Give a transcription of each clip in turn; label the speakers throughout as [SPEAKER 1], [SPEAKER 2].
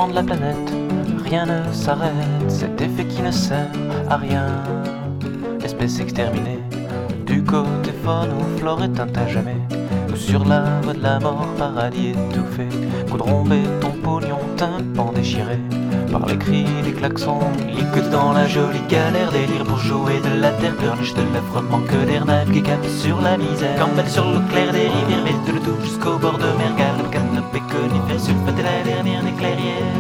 [SPEAKER 1] changement de la planète, rien ne s'arrête, cet effet qui ne sert à rien. Espèce exterminée, du côté faune ou flore éteinte à jamais, ou sur la voie de la mort, paradis étouffé, goudron, béton, pognon, tympan déchiré, par les cris, les klaxons, liquide dans la jolie galère, délire pour jouer de la terre, pleurniche de l'affreux manque d'air, navigue cap sur la misère, campette sur l'eau claire des rivières, mette le tout jusqu'au bord de mer, garde canopée, conifère, sulfate la dernière des clairières.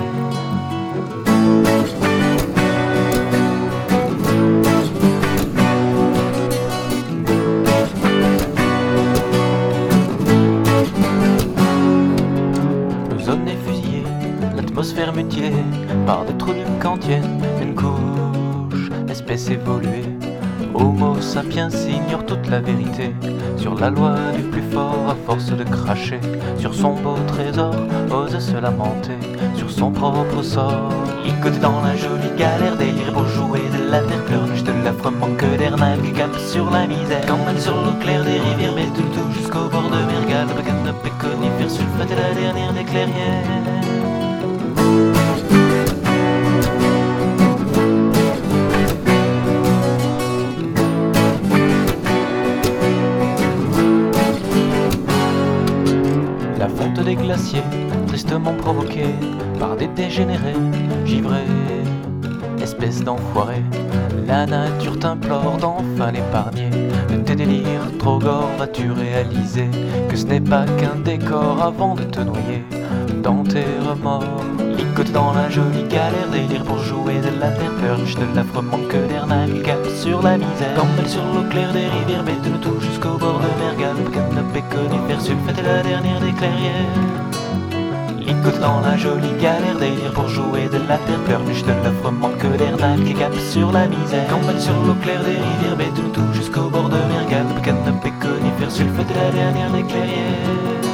[SPEAKER 1] L'ozone est fusillé, l'atmosphère mutilée par des trous d'une kantienne, une couche, espèce évoluée. Homo sapiens ignore toute la vérité sur la loi du plus fort à force de cracher sur son beau trésor, ose se lamenter sur son propre sort. Licoté dans la jolie galère, délire pour jouer de la terre, pleurniche de l'affreux manque d'air, navigue cap sur la misère, campagne sur l'eau claire des rivières, met tout jusqu'au bord de mer, galbe, canopée, conifère, sulfate la dernière des clairières. La fonte des glaciers, tristement provoquée par des dégénérés, givrés, espèce d'enfoirés. La nature t'implore d'enfin l'épargner. De tes délires trop gore, vas-tu réaliser que ce n'est pas qu'un décor avant de te noyer dans tes remords? Licote dans la jolie galère, délire pour jouer de la terre, pleurniche de l'affreux manque d'air, navigue cap sur la misère, campelle sur l'eau claire des rivières, mette le tout jusqu'au bord de mer, galbe, canopée, conifère, sulfate la dernière des clairières. Licote dans la jolie galère, délire pour jouer de la terre, pleurniche de l'affreux manque d'air, navigue cap sur la misère, campelle sur l'eau claire des rivières, mette le tout jusqu'au bord de mer, galbe, canopée, conifère, sulfate la dernière des clairières.